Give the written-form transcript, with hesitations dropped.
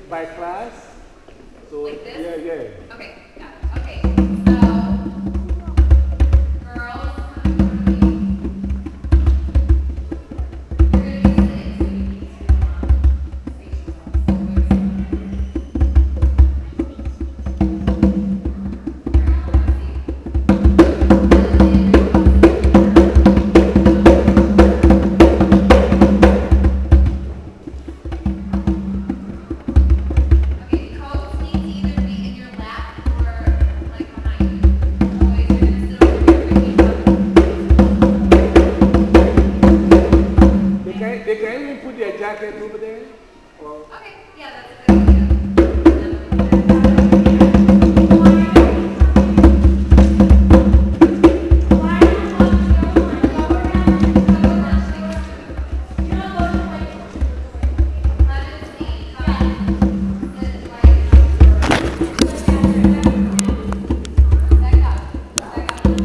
by class. So, Like this? yeah, yeah. Okay, got it. Okay, so girls, you're going to be sitting, so you need to space Okay, coats need to either be in your lap or like behind you. Boys, you're gonna sit over here with me. They can even put their jacket over there. Or, Okay, yeah, that's a good idea. Let it see.